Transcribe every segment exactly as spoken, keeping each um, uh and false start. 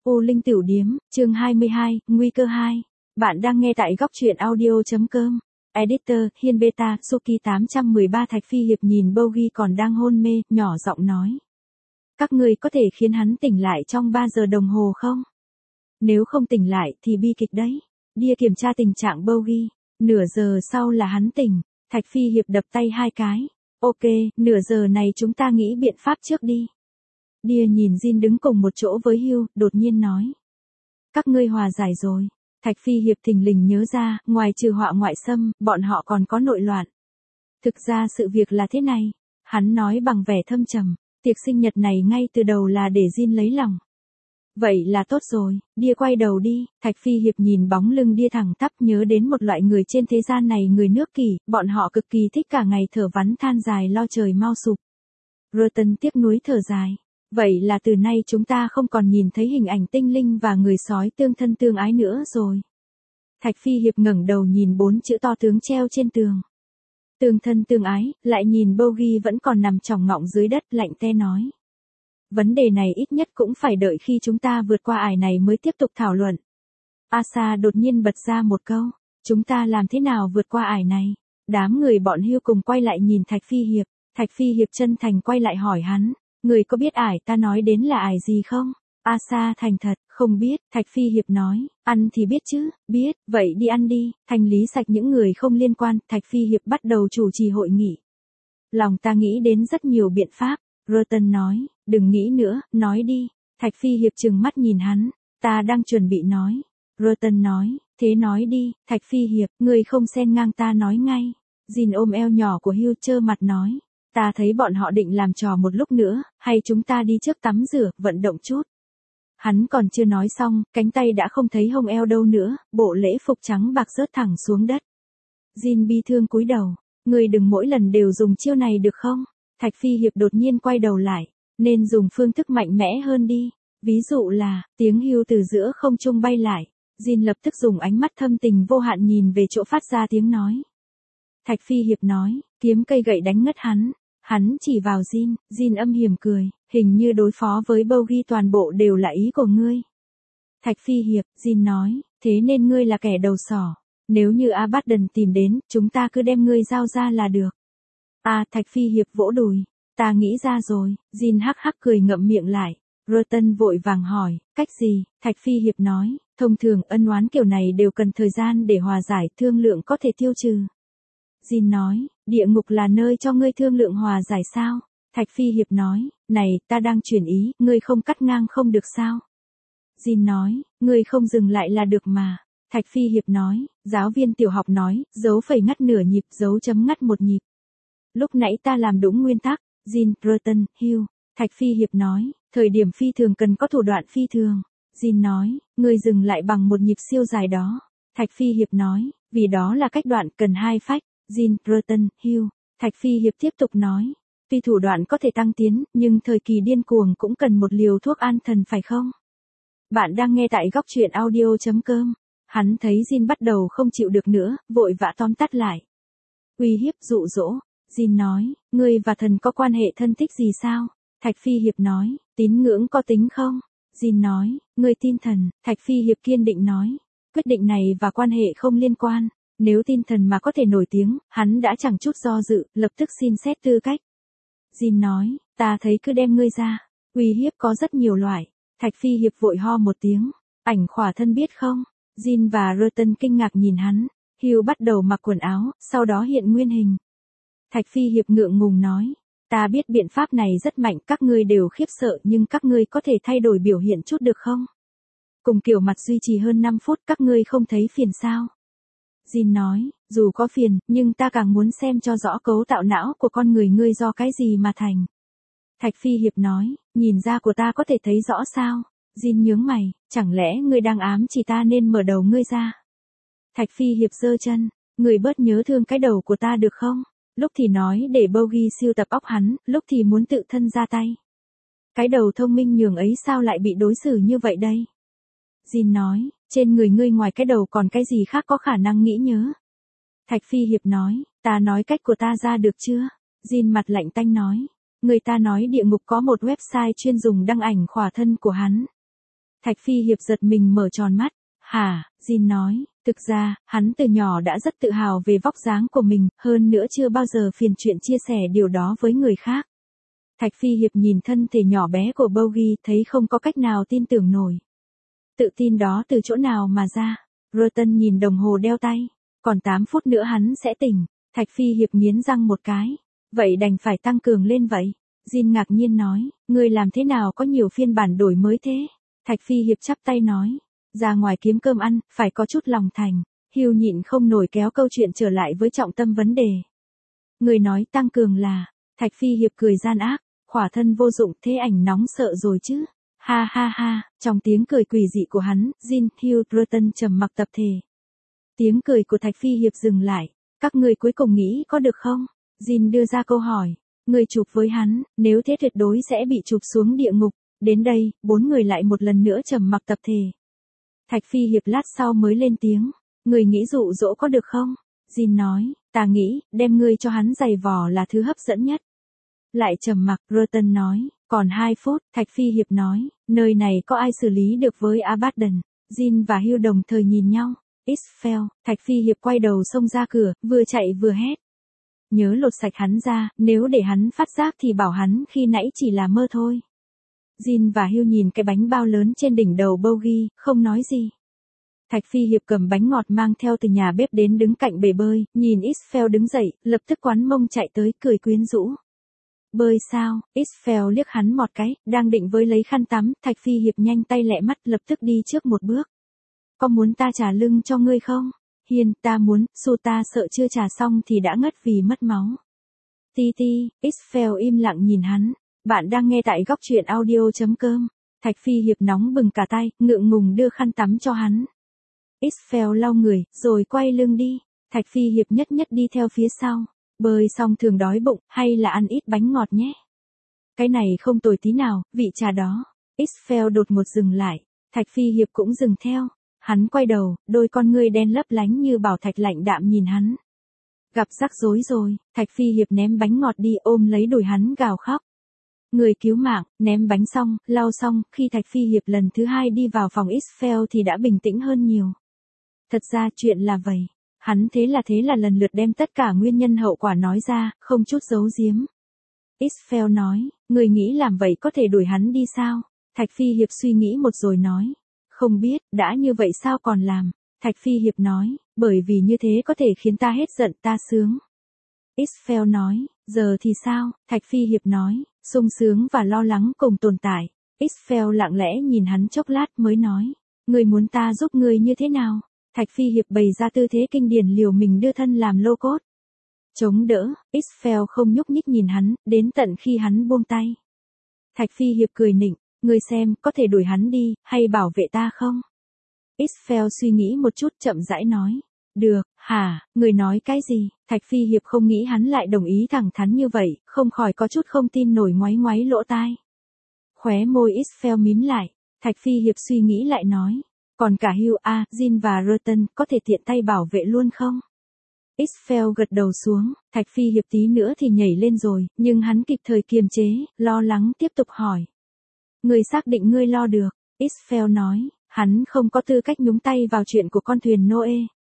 U Linh Tửu Điếm, chương hai mươi hai, Nguy cơ hai. Bạn đang nghe tại góc truyện audio.com. Editor, Hiên Beta, Suki tám một ba Thạch Phi Hiệp nhìn Bogi còn đang hôn mê, nhỏ giọng nói. Các người có thể khiến hắn tỉnh lại trong ba giờ đồng hồ không? Nếu không tỉnh lại thì bi kịch đấy. Đi kiểm tra tình trạng Bogi. Nửa giờ sau là hắn tỉnh. Thạch Phi Hiệp đập tay hai cái. Ok, nửa giờ này chúng ta nghĩ biện pháp trước đi. Đia nhìn Jin đứng cùng một chỗ với Hugh, đột nhiên nói. Các ngươi hòa giải rồi. Thạch Phi Hiệp thình lình nhớ ra, ngoài trừ họa ngoại xâm, bọn họ còn có nội loạn. Thực ra sự việc là thế này. Hắn nói bằng vẻ thâm trầm, tiệc sinh nhật này ngay từ đầu là để Jin lấy lòng. Vậy là tốt rồi, Đia quay đầu đi. Thạch Phi Hiệp nhìn bóng lưng Đia thẳng tắp, nhớ đến một loại người trên thế gian này, người nước Kỳ, bọn họ cực kỳ thích cả ngày thở vắn than dài lo trời mau sụp. Rotten tiếc nuối thở dài. Vậy là từ nay chúng ta không còn nhìn thấy hình ảnh tinh linh và người sói tương thân tương ái nữa rồi. Thạch Phi Hiệp ngẩng đầu nhìn bốn chữ to tướng treo trên tường. Tương thân tương ái, lại nhìn Bogi vẫn còn nằm chỏng ngọng dưới đất, lạnh te nói. Vấn đề này ít nhất cũng phải đợi khi chúng ta vượt qua ải này mới tiếp tục thảo luận. Asa đột nhiên bật ra một câu. Chúng ta làm thế nào vượt qua ải này? Đám người bọn Hugh cùng quay lại nhìn Thạch Phi Hiệp. Thạch Phi Hiệp chân thành quay lại hỏi hắn. Người có biết ải ta nói đến là ải gì không? Asa thành thật, không biết. Thạch Phi Hiệp nói, ăn thì biết chứ, biết, vậy đi ăn đi, thanh lý sạch những người không liên quan. Thạch Phi Hiệp bắt đầu chủ trì hội nghị. Lòng ta nghĩ đến rất nhiều biện pháp. Rotten nói, đừng nghĩ nữa, nói đi. Thạch Phi Hiệp trừng mắt nhìn hắn, ta đang chuẩn bị nói. Rotten nói, thế nói đi. Thạch Phi Hiệp, người không xen ngang ta nói ngay. Jin ôm eo nhỏ của Hugh trơ mặt nói. Ta thấy bọn họ định làm trò một lúc nữa, hay chúng ta đi trước tắm rửa, vận động chút. Hắn còn chưa nói xong, cánh tay đã không thấy hông eo đâu nữa, bộ lễ phục trắng bạc rớt thẳng xuống đất. Jin bi thương cúi đầu, người đừng mỗi lần đều dùng chiêu này được không? Thạch Phi Hiệp đột nhiên quay đầu lại, nên dùng phương thức mạnh mẽ hơn đi. Ví dụ là, tiếng Hugh từ giữa không trung bay lại. Jin lập tức dùng ánh mắt thâm tình vô hạn nhìn về chỗ phát ra tiếng nói. Thạch Phi Hiệp nói, kiếm cây gậy đánh ngất hắn. Hắn chỉ vào Jin, Jin âm hiểm cười, hình như đối phó với Bogi toàn bộ đều là ý của ngươi. Thạch Phi Hiệp, Jin nói, thế nên ngươi là kẻ đầu sỏ. Nếu như Abaddon tìm đến, chúng ta cứ đem ngươi giao ra là được. À, Thạch Phi Hiệp vỗ đùi, ta nghĩ ra rồi. Jin hắc hắc cười ngậm miệng lại. Rotten vội vàng hỏi, cách gì? Thạch Phi Hiệp nói, thông thường ân oán kiểu này đều cần thời gian để hòa giải, thương lượng có thể tiêu trừ. Jin nói, địa ngục là nơi cho ngươi thương lượng hòa giải sao? Thạch Phi Hiệp nói, này, ta đang chuyển ý, ngươi không cắt ngang không được sao? Jin nói, ngươi không dừng lại là được mà. Thạch Phi Hiệp nói, giáo viên tiểu học nói, dấu phẩy ngắt nửa nhịp, dấu chấm ngắt một nhịp. Lúc nãy ta làm đúng nguyên tắc. Jin, Rotten, Hugh. Thạch Phi Hiệp nói, thời điểm phi thường cần có thủ đoạn phi thường. Jin nói, ngươi dừng lại bằng một nhịp siêu dài đó. Thạch Phi Hiệp nói, vì đó là cách đoạn cần hai phách. Jin, Rotten, Hugh. Thạch Phi Hiệp tiếp tục nói, tuy thủ đoạn có thể tăng tiến, nhưng thời kỳ điên cuồng cũng cần một liều thuốc an thần phải không? Bạn đang nghe tại góc truyện audio.com. Hắn thấy Jin bắt đầu không chịu được nữa, vội vã tóm tắt lại. Uy hiếp dụ dỗ. Jin nói, ngươi và thần có quan hệ thân thích gì sao? Thạch Phi Hiệp nói, tín ngưỡng có tính không? Jin nói, ngươi tin thần. Thạch Phi Hiệp kiên định nói, quyết định này và quan hệ không liên quan. Nếu tin thần mà có thể nổi tiếng, hắn đã chẳng chút do dự, lập tức xin xét tư cách. Jin nói, ta thấy cứ đem ngươi ra. Uy hiếp có rất nhiều loại. Thạch Phi Hiệp vội ho một tiếng. Ảnh khỏa thân biết không? Jin và Rotten kinh ngạc nhìn hắn. Hugh bắt đầu mặc quần áo, sau đó hiện nguyên hình. Thạch Phi Hiệp ngượng ngùng nói. Ta biết biện pháp này rất mạnh, các ngươi đều khiếp sợ, nhưng các ngươi có thể thay đổi biểu hiện chút được không? Cùng kiểu mặt duy trì hơn năm phút, các ngươi không thấy phiền sao? Jin nói, dù có phiền, nhưng ta càng muốn xem cho rõ cấu tạo não của con người ngươi do cái gì mà thành. Thạch Phi Hiệp nói, nhìn da của ta có thể thấy rõ sao? Jin nhướng mày, chẳng lẽ ngươi đang ám chỉ ta nên mở đầu ngươi ra? Thạch Phi Hiệp giơ chân, ngươi bớt nhớ thương cái đầu của ta được không? Lúc thì nói để Bogi siêu tập óc hắn, lúc thì muốn tự thân ra tay. Cái đầu thông minh nhường ấy sao lại bị đối xử như vậy đây? Jin nói, trên người ngươi ngoài cái đầu còn cái gì khác có khả năng nghĩ nhớ? Thạch Phi Hiệp nói, ta nói cách của ta ra được chưa? Jin mặt lạnh tanh nói, người ta nói địa ngục có một website chuyên dùng đăng ảnh khỏa thân của hắn. Thạch Phi Hiệp giật mình mở tròn mắt. Hả, Jin nói, thực ra, hắn từ nhỏ đã rất tự hào về vóc dáng của mình, hơn nữa chưa bao giờ phiền chuyện chia sẻ điều đó với người khác. Thạch Phi Hiệp nhìn thân thể nhỏ bé của Bogi thấy không có cách nào tin tưởng nổi. Tự tin đó từ chỗ nào mà ra? Roten nhìn đồng hồ đeo tay. Còn tám phút nữa hắn sẽ tỉnh. Thạch Phi Hiệp nghiến răng một cái. Vậy đành phải tăng cường lên vậy. Jin ngạc nhiên nói, ngươi làm thế nào có nhiều phiên bản đổi mới thế? Thạch Phi Hiệp chắp tay nói, ra ngoài kiếm cơm ăn, phải có chút lòng thành. Hugh nhịn không nổi kéo câu chuyện trở lại với trọng tâm vấn đề. Người nói tăng cường là, Thạch Phi Hiệp cười gian ác, khỏa thân vô dụng thế ảnh nóng sợ rồi chứ. Ha ha ha, trong tiếng cười quỷ dị của hắn, Jin, Hugh, Roten trầm mặc tập thể. Tiếng cười của Thạch Phi Hiệp dừng lại, các người cuối cùng nghĩ có được không? Jin đưa ra câu hỏi, người chụp với hắn, nếu thế tuyệt đối sẽ bị chụp xuống địa ngục. Đến đây, bốn người lại một lần nữa trầm mặc tập thể. Thạch Phi Hiệp lát sau mới lên tiếng, người nghĩ dụ dỗ có được không? Jin nói, ta nghĩ, đem ngươi cho hắn giày vò là thứ hấp dẫn nhất. Lại trầm mặc, Roten nói, còn hai phút, Thạch Phi Hiệp nói, nơi này có ai xử lý được với Abaddon? Jin và Hugh đồng thời nhìn nhau. Israfel, Thạch Phi Hiệp quay đầu xông ra cửa, vừa chạy vừa hét. Nhớ lột sạch hắn ra, nếu để hắn phát giác thì bảo hắn khi nãy chỉ là mơ thôi. Jin và Hugh nhìn cái bánh bao lớn trên đỉnh đầu Bogi, không nói gì. Thạch Phi Hiệp cầm bánh ngọt mang theo từ nhà bếp đến đứng cạnh bể bơi, nhìn Israfel đứng dậy, lập tức quán mông chạy tới, cười quyến rũ. Bơi sao? Israfel liếc hắn một cái, đang định với lấy khăn tắm, Thạch Phi Hiệp nhanh tay lẹ mắt lập tức đi trước một bước. Có muốn ta trả lưng cho ngươi không? Hiền, ta muốn, su ta sợ chưa trả xong thì đã ngất vì mất máu. Ti ti, Israfel im lặng nhìn hắn. Bạn đang nghe tại góc truyện audio chấm com. Thạch Phi Hiệp nóng bừng cả tay, ngượng ngùng đưa khăn tắm cho hắn. Israfel lau người, rồi quay lưng đi. Thạch Phi Hiệp nhất nhất đi theo phía sau. Bơi xong thường đói bụng, hay là ăn ít bánh ngọt nhé. Cái này không tồi tí nào, vị trà đó. Israfel đột ngột dừng lại. Thạch Phi Hiệp cũng dừng theo. Hắn quay đầu, đôi con ngươi đen lấp lánh như bảo thạch lạnh đạm nhìn hắn. Gặp rắc rối rồi, Thạch Phi Hiệp ném bánh ngọt đi ôm lấy đùi hắn gào khóc. Người cứu mạng, ném bánh xong, lau xong, khi Thạch Phi Hiệp lần thứ hai đi vào phòng Israfel thì đã bình tĩnh hơn nhiều. Thật ra chuyện là vậy. Hắn thế là thế là lần lượt đem tất cả nguyên nhân hậu quả nói ra, không chút giấu giếm. Israfel nói, người nghĩ làm vậy có thể đuổi hắn đi sao? Thạch Phi Hiệp suy nghĩ một rồi nói. Không biết, đã như vậy sao còn làm? Thạch Phi Hiệp nói, bởi vì như thế có thể khiến ta hết giận ta sướng. Israfel nói, giờ thì sao? Thạch Phi Hiệp nói, sung sướng và lo lắng cùng tồn tại. Israfel lặng lẽ nhìn hắn chốc lát mới nói, ngươi muốn ta giúp ngươi như thế nào? Thạch Phi Hiệp bày ra tư thế kinh điển liều mình đưa thân làm lô cốt. Chống đỡ, Israfel không nhúc nhích nhìn hắn, đến tận khi hắn buông tay. Thạch Phi Hiệp cười nịnh, ngươi xem, có thể đuổi hắn đi, hay bảo vệ ta không? Israfel suy nghĩ một chút chậm rãi nói. Được, hả, người nói cái gì? Thạch Phi Hiệp không nghĩ hắn lại đồng ý thẳng thắn như vậy, không khỏi có chút không tin nổi ngoáy ngoáy lỗ tai. Khóe môi Israfel mím lại, Thạch Phi Hiệp suy nghĩ lại nói. Còn cả Hugh, A, Jin và Roten có thể tiện tay bảo vệ luôn không? Israfel gật đầu xuống, Thạch Phi Hiệp tí nữa thì nhảy lên rồi, nhưng hắn kịp thời kiềm chế, lo lắng tiếp tục hỏi. Người xác định ngươi lo được, Israfel nói, hắn không có tư cách nhúng tay vào chuyện của con thuyền Noe.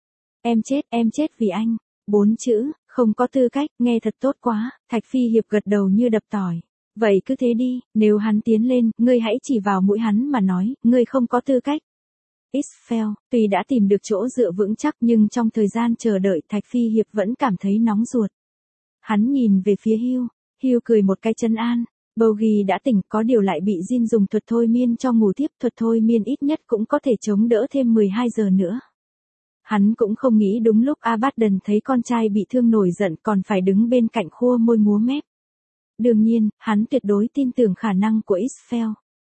Em chết, em chết vì anh. Bốn chữ, không có tư cách, nghe thật tốt quá, Thạch Phi Hiệp gật đầu như đập tỏi. Vậy cứ thế đi, nếu hắn tiến lên, ngươi hãy chỉ vào mũi hắn mà nói, ngươi không có tư cách. Israfel, tuy đã tìm được chỗ dựa vững chắc nhưng trong thời gian chờ đợi Thạch Phi Hiệp vẫn cảm thấy nóng ruột. Hắn nhìn về phía Hugh, Hugh cười một cái trấn an. Bogi đã tỉnh, có điều lại bị Jin dùng thuật thôi miên cho ngủ tiếp, thuật thôi miên ít nhất cũng có thể chống đỡ thêm mười hai giờ nữa. Hắn cũng không nghĩ đúng lúc Abaddon thấy con trai bị thương nổi giận còn phải đứng bên cạnh khua môi múa mép. Đương nhiên, hắn tuyệt đối tin tưởng khả năng của Israfel.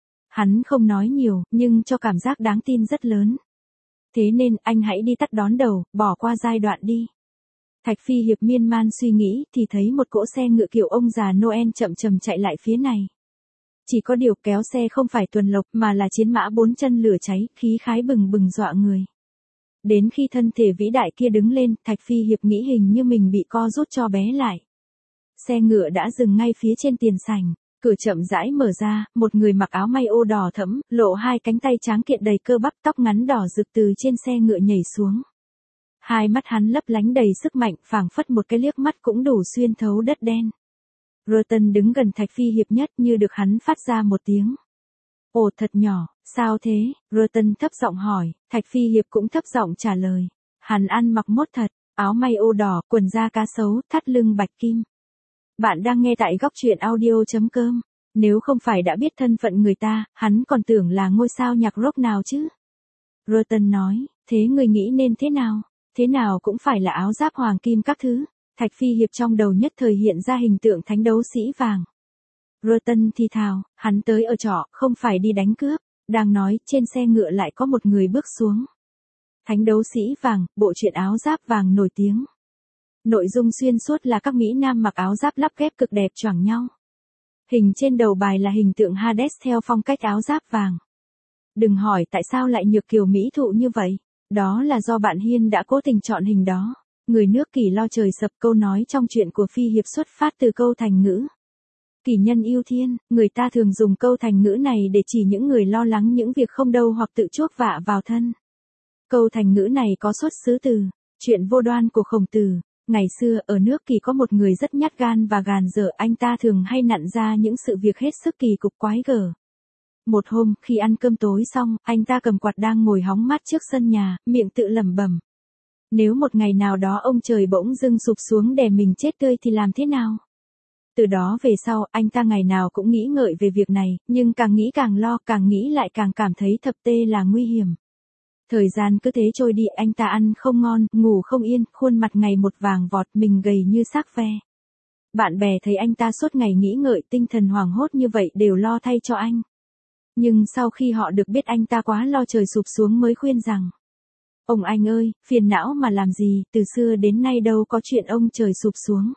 Hắn không nói nhiều, nhưng cho cảm giác đáng tin rất lớn. Thế nên, anh hãy đi tắt đón đầu, bỏ qua giai đoạn đi. Thạch Phi Hiệp miên man suy nghĩ thì thấy một cỗ xe ngựa kiểu ông già Noel chậm chậm chạy lại phía này. Chỉ có điều kéo xe không phải tuần lộc mà là chiến mã bốn chân lửa cháy, khí khái bừng bừng dọa người. Đến khi thân thể vĩ đại kia đứng lên, Thạch Phi Hiệp nghĩ hình như mình bị co rút cho bé lại. Xe ngựa đã dừng ngay phía trên tiền sảnh. Cửa chậm rãi mở ra, một người mặc áo may ô đỏ thẫm, lộ hai cánh tay tráng kiện đầy cơ bắp, tóc ngắn đỏ rực từ trên xe ngựa nhảy xuống. Hai mắt hắn lấp lánh đầy sức mạnh, phảng phất một cái liếc mắt cũng đủ xuyên thấu đất đen. Rotten đứng gần Thạch Phi Hiệp nhất như được hắn phát ra một tiếng. Ồ thật nhỏ, sao thế? Rotten thấp giọng hỏi, Thạch Phi Hiệp cũng thấp giọng trả lời. Hắn ăn mặc mốt thật, áo may ô đỏ, quần da cá sấu, thắt lưng bạch kim. Bạn đang nghe tại góc truyện audio chấm com. Nếu không phải đã biết thân phận người ta, hắn còn tưởng là ngôi sao nhạc rock nào chứ. Rotten nói, thế người nghĩ nên thế nào? Thế nào cũng phải là áo giáp hoàng kim các thứ. Thạch Phi Hiệp trong đầu nhất thời hiện ra hình tượng thánh đấu sĩ vàng. Rotten thì thào, hắn tới ở trọ, không phải đi đánh cướp. Đang nói, trên xe ngựa lại có một người bước xuống. Thánh đấu sĩ vàng, bộ truyện áo giáp vàng nổi tiếng. Nội dung xuyên suốt là các mỹ nam mặc áo giáp lắp ghép cực đẹp choảng nhau. Hình trên đầu bài là hình tượng Hades theo phong cách áo giáp vàng. Đừng hỏi tại sao lại nhược kiều mỹ thụ như vậy. Đó là do bạn Hiên đã cố tình chọn hình đó. Người nước Kỳ lo trời sập, câu nói trong truyện của Phi Hiệp xuất phát từ câu thành ngữ. Kỳ nhân yêu thiên, người ta thường dùng câu thành ngữ này để chỉ những người lo lắng những việc không đâu hoặc tự chuốc vạ vào thân. Câu thành ngữ này có xuất xứ từ chuyện vô đoan của Khổng Tử. Ngày xưa, ở nước Kỳ có một người rất nhát gan và gàn dở, anh ta thường hay nặn ra những sự việc hết sức kỳ cục quái gở. Một hôm, khi ăn cơm tối xong, anh ta cầm quạt đang ngồi hóng mát trước sân nhà, miệng tự lẩm bẩm. Nếu một ngày nào đó ông trời bỗng dưng sụp xuống để mình chết tươi thì làm thế nào? Từ đó về sau, anh ta ngày nào cũng nghĩ ngợi về việc này, nhưng càng nghĩ càng lo, càng nghĩ lại càng cảm thấy thập tê là nguy hiểm. Thời gian cứ thế trôi đi, anh ta ăn không ngon, ngủ không yên, khuôn mặt ngày một vàng vọt, mình gầy như xác ve. Bạn bè thấy anh ta suốt ngày nghĩ ngợi, tinh thần hoảng hốt như vậy đều lo thay cho anh. Nhưng sau khi họ được biết anh ta quá lo trời sụp xuống mới khuyên rằng. Ông anh ơi, phiền não mà làm gì, từ xưa đến nay đâu có chuyện ông trời sụp xuống.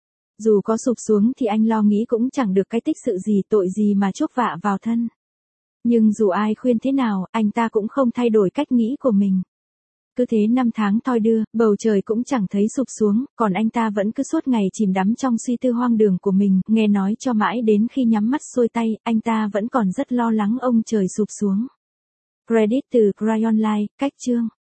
Dù có sụp xuống thì anh lo nghĩ cũng chẳng được cái tích sự gì, tội gì mà chuốc vạ vào thân. Nhưng dù ai khuyên thế nào, anh ta cũng không thay đổi cách nghĩ của mình. Cứ thế năm tháng thoi đưa, bầu trời cũng chẳng thấy sụp xuống, còn anh ta vẫn cứ suốt ngày chìm đắm trong suy tư hoang đường của mình, nghe nói cho mãi đến khi nhắm mắt xuôi tay, anh ta vẫn còn rất lo lắng ông trời sụp xuống. Credit từ Cryonline, cách chương.